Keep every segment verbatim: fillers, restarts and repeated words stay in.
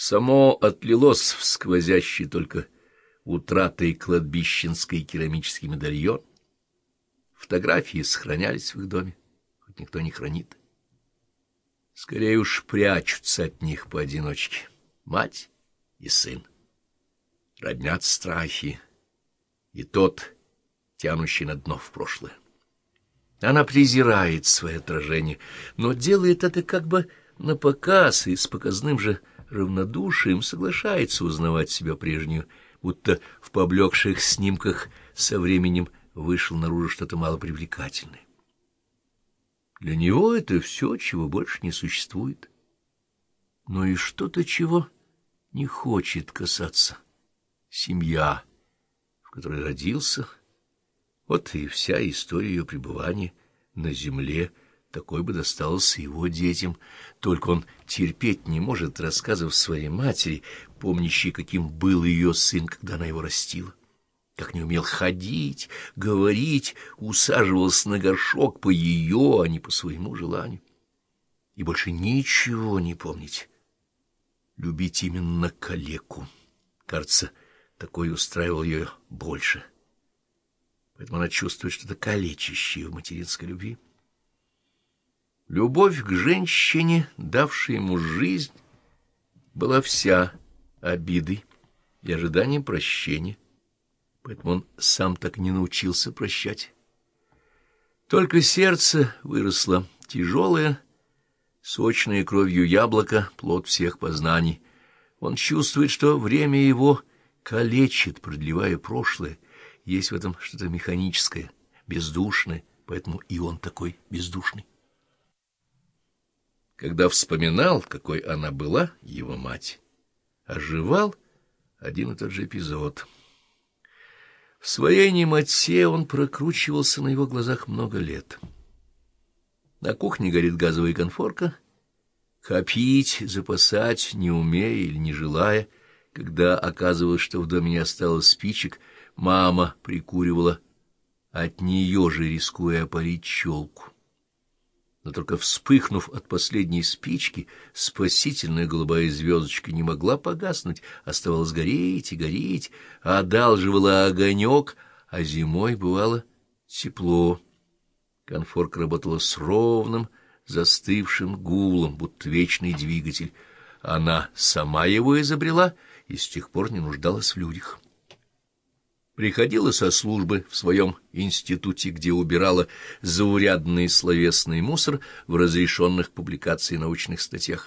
Само отлилось в сквозящий только утратой кладбищенский керамический медальон. Фотографии сохранялись в их доме, хоть никто не хранит. Скорее уж прячутся от них поодиночке мать и сын. Роднят страхи, и тот, тянущий на дно в прошлое. Она презирает свое отражение, но делает это как бы напоказ и с показным же равнодушием соглашается узнавать себя прежнюю, будто в поблекших снимках со временем вышло наружу что-то малопривлекательное. Для него это все, чего больше не существует. Но и что-то, чего не хочет касаться. Семья, в которой родился, вот и вся история ее пребывания на земле, такой бы досталась его детям, только он терпеть не может рассказов своей матери, помнящей, каким был ее сын, когда она его растила. Как не умел ходить, говорить, усаживался на горшок по ее, а не по своему желанию. И больше ничего не помнить. Любить именно калеку. Кажется, такой устраивал ее больше. Поэтому она чувствует что-то калечащее в материнской любви. Любовь к женщине, давшей ему жизнь, была вся обидой и ожиданием прощения. Поэтому он сам так не научился прощать. Только сердце выросло тяжелое, сочное кровью яблоко, плод всех познаний. Он чувствует, что время его калечит, продлевая прошлое. Есть в этом что-то механическое, бездушное, поэтому и он такой бездушный. Когда вспоминал, какой она была, его мать, оживал один и тот же эпизод. В своей немоте он прокручивался на его глазах много лет. На кухне горит газовая конфорка. Копить, запасать, не умея или не желая, когда оказывалось, что в доме не осталось спичек, мама прикуривала от нее же, рискуя опалить челку. Но только вспыхнув от последней спички, спасительная голубая звездочка не могла погаснуть, оставалась гореть и гореть, а одалживала огонек, а зимой бывало тепло. Конфорка работала с ровным, застывшим гулом, будто вечный двигатель. Она сама его изобрела и с тех пор не нуждалась в людях. Приходила со службы в своем институте, где убирала заурядный словесный мусор в разрешенных публикацией научных статьях.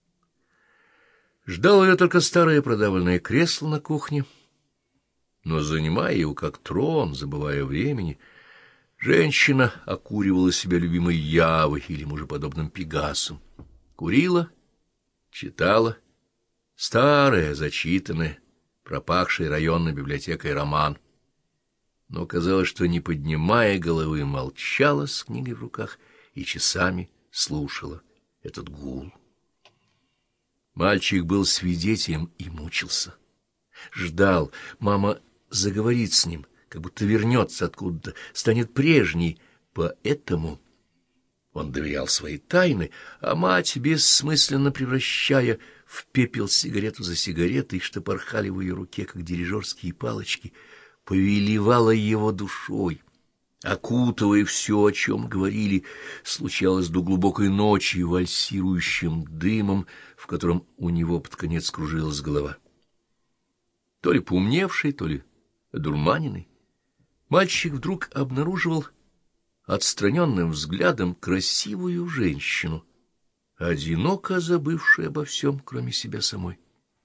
Ждало ее только старое продавленное кресло на кухне, но, занимая его как трон, забывая о времени, женщина окуривала себя любимой Явой или мужеподобным Пегасом, курила, читала, старая, зачитанная, пропахший районной библиотекой роман. Но казалось, что, не поднимая головы, молчала с книгой в руках и часами слушала этот гул. Мальчик был свидетелем и мучился. Ждал, мама заговорит с ним, как будто вернется откуда-то, станет прежней. Поэтому он доверял свои тайны, а мать, бессмысленно превращая в пепел сигарету за сигаретой, что порхали в ее руке, как дирижерские палочки, повелевала его душой, окутывая все, о чем говорили, случалось до глубокой ночи вальсирующим дымом, в котором у него под конец кружилась голова. То ли поумневший, то ли одурманенный, мальчик вдруг обнаруживал отстраненным взглядом красивую женщину, одиноко забывшую обо всем, кроме себя самой.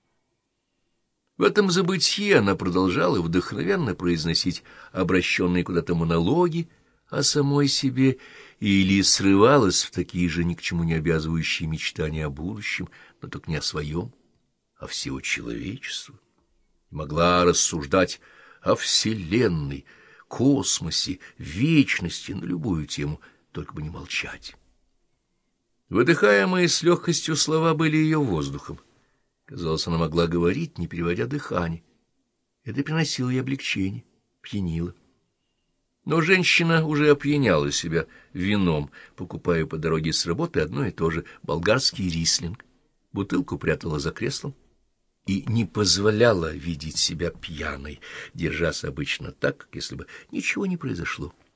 В этом забытье она продолжала вдохновенно произносить обращенные куда-то монологи о самой себе или срывалась в такие же ни к чему не обязывающие мечтания о будущем, но только не о своем, а всего человечества. Могла рассуждать о Вселенной, космосе, вечности на любую тему, только бы не молчать. Выдыхаемые с легкостью слова были ее воздухом. Казалось, она могла говорить, не переводя дыхание. Это приносило ей облегчение, пьянило. Но женщина уже опьяняла себя вином, покупая по дороге с работы одно и то же — болгарский рислинг. Бутылку прятала за креслом, и не позволяла видеть себя пьяной, держась обычно так, как если бы ничего не произошло.